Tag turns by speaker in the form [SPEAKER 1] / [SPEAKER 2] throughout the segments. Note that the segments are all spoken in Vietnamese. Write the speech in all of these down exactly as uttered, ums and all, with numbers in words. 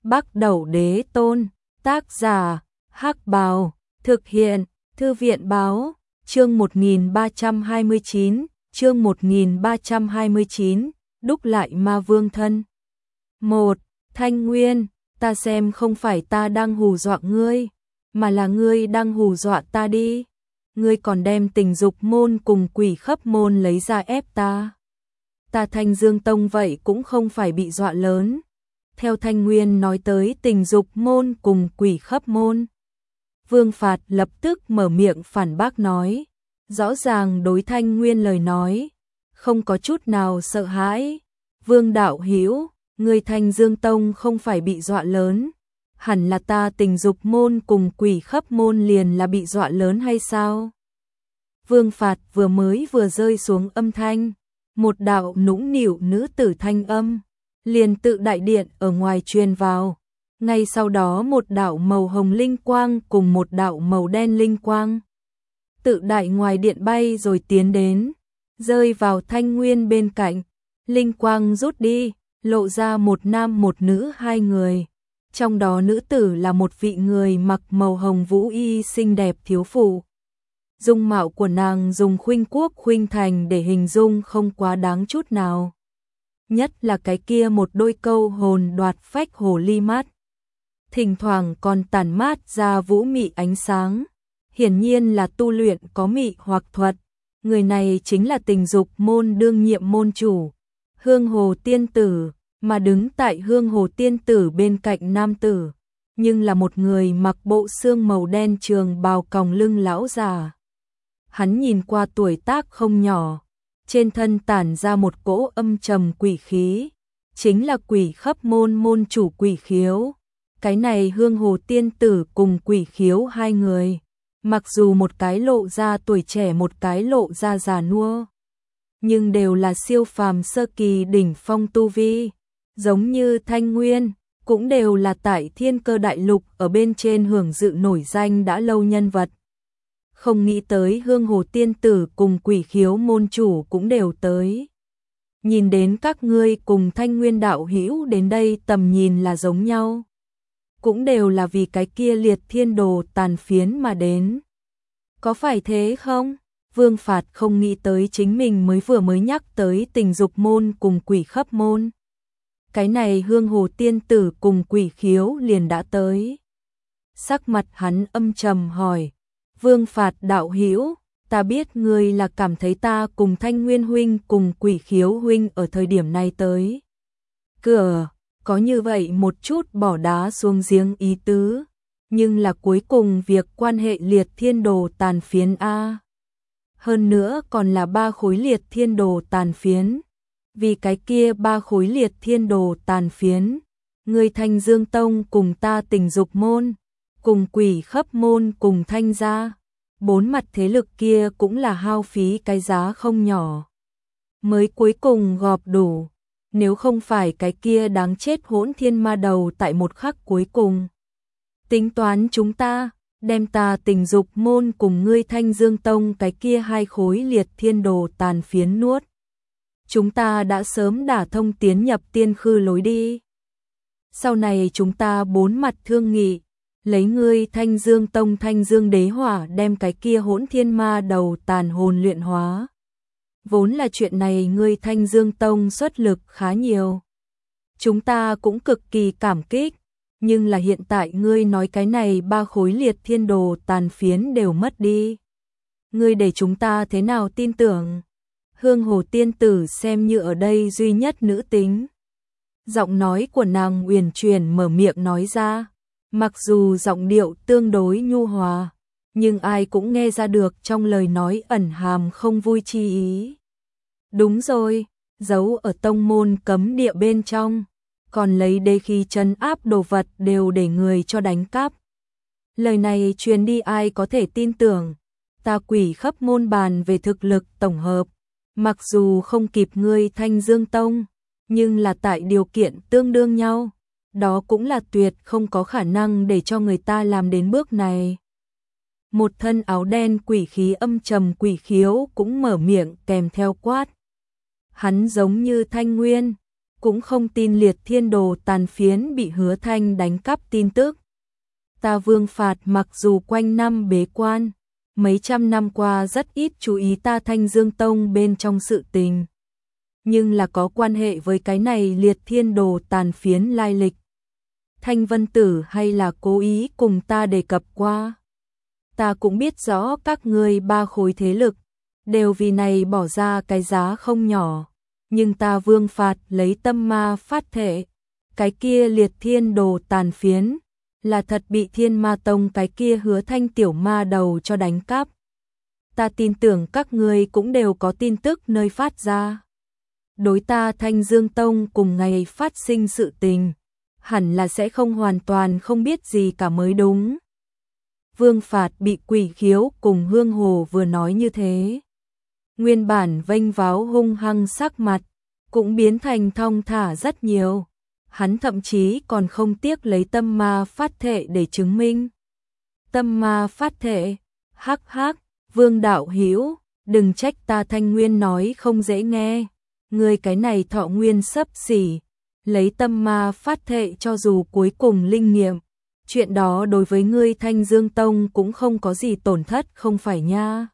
[SPEAKER 1] Bắc Đẩu Đế Tôn, tác giả, Hắc Bào, thực hiện, Thư viện Báo, chương một nghìn ba trăm hai mươi chín, chương một nghìn ba trăm hai mươi chín, đúc lại ma vương thân. một. Thanh Nguyên, ta xem không phải ta đang hù dọa ngươi, mà là ngươi đang hù dọa ta đi. Ngươi còn đem Tình Dục môn cùng Quỷ Khấp môn lấy ra ép ta. Ta Thanh Dương Tông vậy cũng không phải bị dọa lớn. Theo Thanh Nguyên nói tới Tình Dục môn cùng Quỷ Khấp môn, Vương Phạt lập tức mở miệng phản bác nói, rõ ràng đối Thanh Nguyên lời nói, không có chút nào sợ hãi. Vương đạo hữu, người Thanh Dương Tông không phải bị dọa lớn, hẳn là ta Tình Dục môn cùng Quỷ Khấp môn liền là bị dọa lớn hay sao? Vương Phạt vừa mới vừa rơi xuống âm thanh, một đạo nũng nịu nữ tử thanh âm liền tự đại điện ở ngoài truyền vào. Ngay sau đó một đạo màu hồng linh quang cùng một đạo màu đen linh quang tự đại ngoài điện bay rồi tiến đến, rơi vào Thanh Nguyên bên cạnh. Linh quang rút đi, lộ ra một nam một nữ hai người. Trong đó nữ tử là một vị người mặc màu hồng vũ y xinh đẹp thiếu phụ. Dung mạo của nàng dùng khuynh quốc khuynh thành để hình dung không quá đáng chút nào. Nhất là cái kia một đôi câu hồn đoạt phách hồ ly mắt, thỉnh thoảng còn tản mát ra vũ mị ánh sáng, hiển nhiên là tu luyện có mị hoặc thuật. Người này chính là Tình Dục môn đương nhiệm môn chủ, Hương Hồ Tiên Tử, mà đứng tại Hương Hồ Tiên Tử bên cạnh nam tử, nhưng là một người mặc bộ xương màu đen trường bào còng lưng lão già. Hắn nhìn qua tuổi tác không nhỏ, trên thân tản ra một cỗ âm trầm quỷ khí, chính là Quỷ Khấp môn môn chủ Quỷ Khiếu. Cái này Hương Hồ Tiên Tử cùng Quỷ Khiếu hai người, mặc dù một cái lộ ra tuổi trẻ một cái lộ ra già nua, nhưng đều là siêu phàm sơ kỳ đỉnh phong tu vi, giống như Thanh Nguyên, cũng đều là tại Thiên Cơ Đại Lục ở bên trên hưởng dự nổi danh đã lâu nhân vật. Không nghĩ tới Hương Hồ Tiên Tử cùng Quỷ Khiếu môn chủ cũng đều tới. Nhìn đến các ngươi cùng Thanh Nguyên đạo hữu đến đây tầm nhìn là giống nhau, cũng đều là vì cái kia liệt thiên đồ tàn phiến mà đến. Có phải thế không? Vương Phạt không nghĩ tới chính mình mới vừa mới nhắc tới Tình Dục môn cùng Quỷ Khấp môn, cái này Hương Hồ Tiên Tử cùng Quỷ Khiếu liền đã tới. Sắc mặt hắn âm trầm hỏi, Vương Phạt đạo hữu, ta biết ngươi là cảm thấy ta cùng Thanh Nguyên huynh cùng Quỷ Khiếu huynh ở thời điểm này tới cửa, có như vậy một chút bỏ đá xuống giếng ý tứ, nhưng là cuối cùng việc quan hệ liệt thiên đồ tàn phiến a. Hơn nữa còn là ba khối liệt thiên đồ tàn phiến. Vì cái kia ba khối liệt thiên đồ tàn phiến, người Thanh Dương Tông cùng ta Tình Dục môn, cùng Quỷ Khấp môn cùng Thanh gia, bốn mặt thế lực kia cũng là hao phí cái giá không nhỏ, mới cuối cùng gọp đủ. Nếu không phải cái kia đáng chết hỗn thiên ma đầu tại một khắc cuối cùng tính toán chúng ta, đem ta Tình Dục môn cùng ngươi Thanh Dương Tông cái kia hai khối liệt thiên đồ tàn phiến nuốt, chúng ta đã sớm đả thông tiến nhập tiên khư lối đi. Sau này chúng ta bốn mặt thương nghị, lấy ngươi Thanh Dương Tông Thanh Dương Đế Hỏa đem cái kia hỗn thiên ma đầu tàn hồn luyện hóa. Vốn là chuyện này ngươi Thanh Dương Tông xuất lực khá nhiều, chúng ta cũng cực kỳ cảm kích, nhưng là hiện tại ngươi nói cái này ba khối liệt thiên đồ tàn phiến đều mất đi, ngươi để chúng ta thế nào tin tưởng? Hương Hồ Tiên Tử xem như ở đây duy nhất nữ tính, giọng nói của nàng uyển chuyển mở miệng nói ra, mặc dù giọng điệu tương đối nhu hòa, nhưng ai cũng nghe ra được trong lời nói ẩn hàm không vui chi ý. Đúng rồi, giấu ở tông môn cấm địa bên trong, còn lấy đế khí trấn áp đồ vật đều để người cho đánh cắp. Lời này truyền đi ai có thể tin tưởng? Ta Quỷ Khấp môn bàn về thực lực tổng hợp, mặc dù không kịp ngươi Thanh Dương Tông, nhưng là tại điều kiện tương đương nhau, đó cũng là tuyệt không có khả năng để cho người ta làm đến bước này. Một thân áo đen quỷ khí âm trầm Quỷ Khiếu cũng mở miệng kèm theo quát. Hắn giống như Thanh Nguyên, cũng không tin liệt thiên đồ tàn phiến bị Hứa Thanh đánh cắp tin tức. Ta Vương Phạt mặc dù quanh năm bế quan, mấy trăm năm qua rất ít chú ý ta Thanh Dương Tông bên trong sự tình, nhưng là có quan hệ với cái này liệt thiên đồ tàn phiến lai lịch. Thanh Vân Tử hay là cố ý cùng ta đề cập qua. Ta cũng biết rõ các ngươi ba khối thế lực đều vì này bỏ ra cái giá không nhỏ, nhưng ta Vương Phạt lấy tâm ma phát thể, cái kia liệt thiên đồ tàn phiến là thật bị Thiên Ma Tông cái kia Hứa Thanh tiểu ma đầu cho đánh cắp. Ta tin tưởng các ngươi cũng đều có tin tức nơi phát ra. Đối ta Thanh Dương Tông cùng ngày phát sinh sự tình, hẳn là sẽ không hoàn toàn không biết gì cả mới đúng. Vương Phạt bị Quỷ Khiếu cùng Hương Hồ vừa nói như thế, nguyên bản vênh váo hung hăng sắc mặt cũng biến thành thong thả rất nhiều. Hắn thậm chí còn không tiếc lấy tâm ma phát thể để chứng minh. Tâm ma phát thể, hắc hắc, Vương đạo hữu, đừng trách ta Thanh Nguyên nói không dễ nghe. Ngươi cái này thọ nguyên sấp xỉ, lấy tâm ma phát thể cho dù cuối cùng linh nghiệm, chuyện đó đối với ngươi Thanh Dương Tông cũng không có gì tổn thất không phải nha.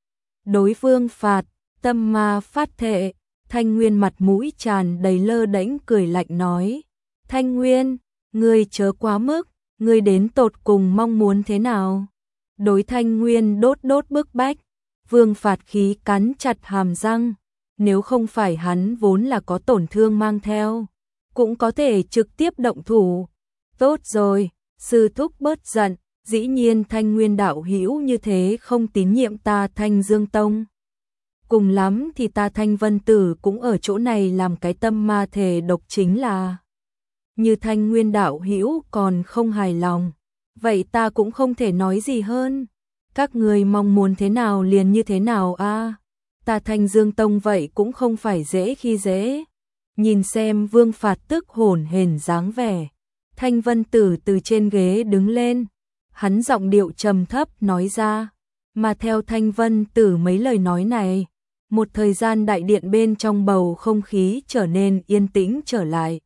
[SPEAKER 1] Đối Vương Phạt, tâm ma phát thể, Thanh Nguyên mặt mũi tràn đầy lơ đễnh cười lạnh nói. Thanh Nguyên, ngươi chớ quá mức, ngươi đến tột cùng mong muốn thế nào? Đối Thanh Nguyên đốt đốt bức bách, Vương Phạt khí cắn chặt hàm răng, nếu không phải hắn vốn là có tổn thương mang theo, cũng có thể trực tiếp động thủ. Tốt rồi, sư thúc bớt giận, dĩ nhiên Thanh Nguyên đạo hữu như thế không tín nhiệm ta Thanh Dương Tông. Cùng lắm thì ta Thanh Vân Tử cũng ở chỗ này làm cái tâm ma thể độc chính là. Như Thanh Nguyên đạo hữu còn không hài lòng, vậy ta cũng không thể nói gì hơn. Các người mong muốn thế nào liền như thế nào a. À, ta Thanh Dương Tông vậy cũng không phải dễ khi dễ. Nhìn xem Vương Phạt tức hổn hển dáng vẻ, Thanh Vân Tử từ trên ghế đứng lên, hắn giọng điệu trầm thấp nói ra, mà theo Thanh Vân Tử mấy lời nói này, một thời gian đại điện bên trong bầu không khí trở nên yên tĩnh trở lại.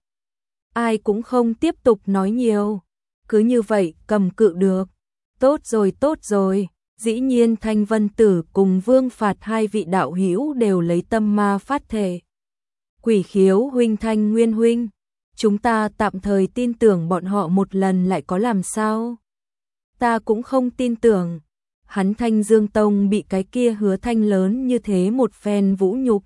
[SPEAKER 1] Ai cũng không tiếp tục nói nhiều, cứ như vậy cầm cự được. Tốt rồi tốt rồi, dĩ nhiên Thanh Vân Tử cùng Vương Phạt hai vị đạo hữu đều lấy tâm ma phát thể. Quỷ Khiếu huynh Thanh Nguyên huynh, chúng ta tạm thời tin tưởng bọn họ một lần lại có làm sao? Ta cũng không tin tưởng, hắn Thanh Dương Tông bị cái kia Hứa Thanh lớn như thế một phen vũ nhục,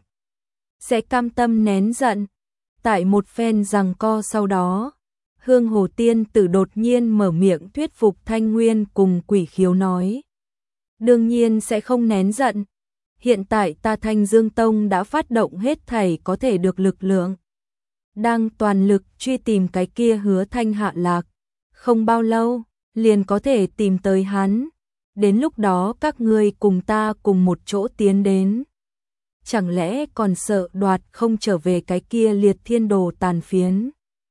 [SPEAKER 1] sẽ cam tâm nén giận. Tại một phen giằng co sau đó, Hương Hồ Tiên Tử đột nhiên mở miệng thuyết phục Thanh Nguyên cùng Quỷ Khiếu nói. Đương nhiên sẽ không nén giận. Hiện tại ta Thanh Dương Tông đã phát động hết thảy có thể được lực lượng, đang toàn lực truy tìm cái kia Hứa Thanh hạ lạc. Không bao lâu, liền có thể tìm tới hắn. Đến lúc đó các ngươi cùng ta cùng một chỗ tiến đến. Chẳng lẽ còn sợ đoạt không trở về cái kia liệt thiên đồ tàn phiến?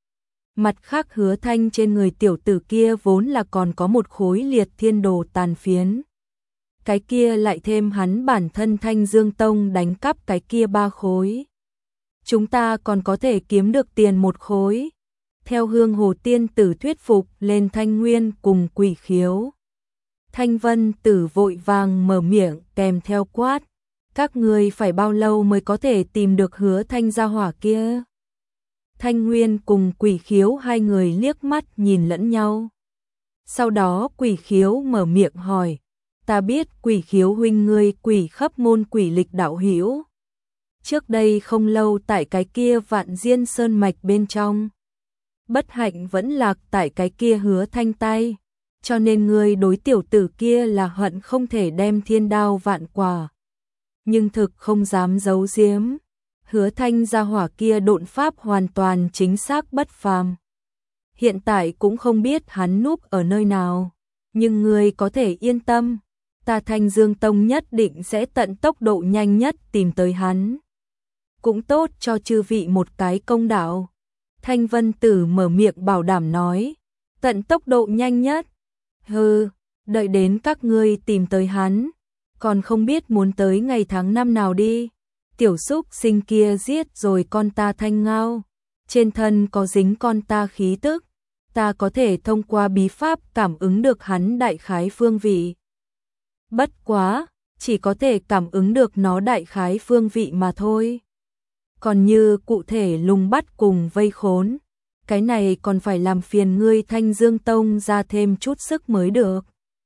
[SPEAKER 1] Mặt khác Hứa Thanh trên người tiểu tử kia vốn là còn có một khối liệt thiên đồ tàn phiến. Cái kia lại thêm hắn bản thân Thanh Dương Tông đánh cắp cái kia ba khối. Chúng ta còn có thể kiếm được tiền một khối. Theo Hương Hồ Tiên Tử thuyết phục lên Thanh Nguyên cùng Quỷ Khiếu. Thanh Vân Tử vội vàng mở miệng kèm theo quát. Các ngươi phải bao lâu mới có thể tìm được Hứa Thanh gia hỏa kia? Thanh Nguyên cùng Quỷ Khiếu hai người liếc mắt nhìn lẫn nhau. Sau đó Quỷ Khiếu mở miệng hỏi, ta biết Quỷ Khiếu huynh ngươi Quỷ Khấp môn quỷ lịch đạo hữu. Trước đây không lâu tại cái kia Vạn Diên Sơn mạch bên trong, bất hạnh vẫn lạc tại cái kia Hứa Thanh tay, cho nên ngươi đối tiểu tử kia là hận không thể đem thiên đao vạn quả. Nhưng thực không dám giấu giếm, Hứa Thanh gia hỏa kia độn pháp hoàn toàn chính xác bất phàm. Hiện tại cũng không biết hắn núp ở nơi nào, nhưng ngươi có thể yên tâm, ta Thanh Dương Tông nhất định sẽ tận tốc độ nhanh nhất tìm tới hắn. Cũng tốt cho chư vị một cái công đạo. Thanh Vân Tử mở miệng bảo đảm nói, tận tốc độ nhanh nhất. Hừ, đợi đến các ngươi tìm tới hắn, còn không biết muốn tới ngày tháng năm nào đi. Tiểu xúc sinh kia giết rồi con ta Thanh Ngao, trên thân có dính con ta khí tức, ta có thể thông qua bí pháp cảm ứng được hắn đại khái phương vị. Bất quá, chỉ có thể cảm ứng được nó đại khái phương vị mà thôi. Còn như cụ thể lùng bắt cùng vây khốn, cái này còn phải làm phiền ngươi Thanh Dương Tông ra thêm chút sức mới được.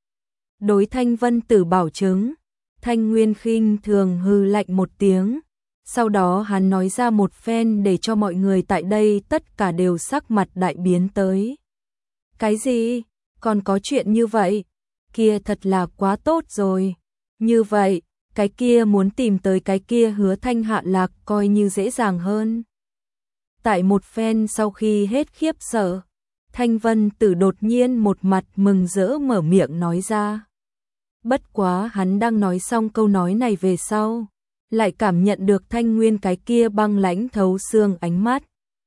[SPEAKER 1] Đối Thanh Vân Tử bảo chứng, Thanh Nguyên khinh thường hừ lạnh một tiếng, sau đó hắn nói ra một phen để cho mọi người tại đây tất cả đều sắc mặt đại biến tới. Cái gì? Còn có chuyện như vậy? Kia thật là quá tốt rồi. Như vậy, cái kia muốn tìm tới cái kia Hứa Thanh hạ lạc coi như dễ dàng hơn. Tại một phen sau khi hết khiếp sợ, Thanh Vân Tử đột nhiên một mặt mừng rỡ mở miệng nói ra. Bất quá hắn đang nói xong câu nói này về sau, lại cảm nhận được Thanh Nguyên cái kia băng lãnh thấu xương ánh mắt.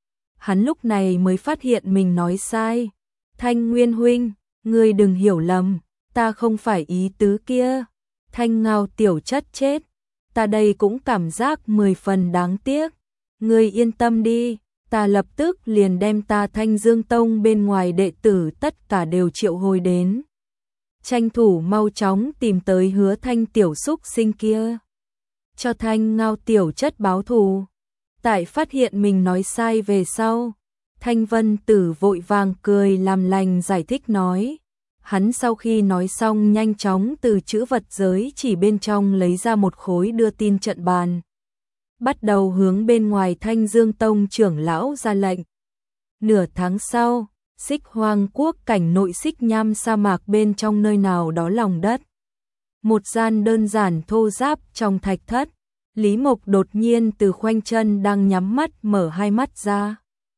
[SPEAKER 1] Hắn lúc này mới phát hiện mình nói sai. Thanh Nguyên huynh, ngươi đừng hiểu lầm, ta không phải ý tứ kia. Thanh Ngao tiểu chất chết, ta đây cũng cảm giác mười phần đáng tiếc. Ngươi yên tâm đi, ta lập tức liền đem ta Thanh Dương Tông bên ngoài đệ tử tất cả đều triệu hồi đến. Tranh thủ mau chóng tìm tới Hứa Thanh tiểu xúc sinh kia, cho Thanh Ngao tiểu chất báo thù. Tại phát hiện mình nói sai về sau, Thanh Vân Tử vội vàng cười làm lành giải thích nói. Hắn sau khi nói xong nhanh chóng từ chữ vật giới chỉ bên trong lấy ra một khối đưa tin trận bàn, bắt đầu hướng bên ngoài Thanh Dương Tông trưởng lão ra lệnh. Nửa tháng sau, Xích Hoang quốc cảnh nội Xích Nham sa mạc bên trong nơi nào đó lòng đất. Một gian đơn giản thô ráp trong thạch thất, Lý Mộc đột nhiên từ khoanh chân đang nhắm mắt mở hai mắt ra.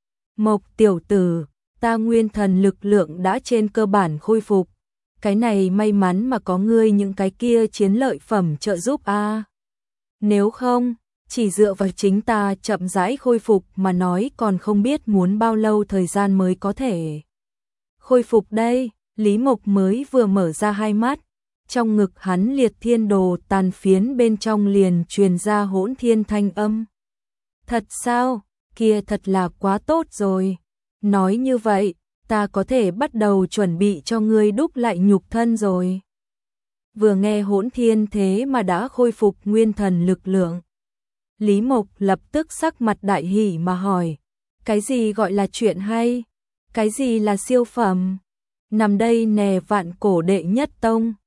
[SPEAKER 1] Mộc tiểu tử, ta nguyên thần lực lượng đã trên cơ bản khôi phục. Cái này may mắn mà có ngươi những cái kia chiến lợi phẩm trợ giúp a. À. Nếu không, chỉ dựa vào chính ta chậm rãi khôi phục mà nói còn không biết muốn bao lâu thời gian mới có thể khôi phục đây. Lý Mộc mới vừa mở ra hai mắt, trong ngực hắn liệt thiên đồ tàn phiến bên trong liền truyền ra hỗn thiên thanh âm. Thật sao? Kia thật là quá tốt rồi. Nói như vậy, ta có thể bắt đầu chuẩn bị cho ngươi đúc lại nhục thân rồi. Vừa nghe hỗn thiên thế mà đã khôi phục nguyên thần lực lượng, Lý Mộc lập tức sắc mặt đại hỉ mà hỏi, cái gì gọi là chuyện hay? Cái gì là siêu phẩm? Nằm đây nè vạn cổ đệ nhất tông,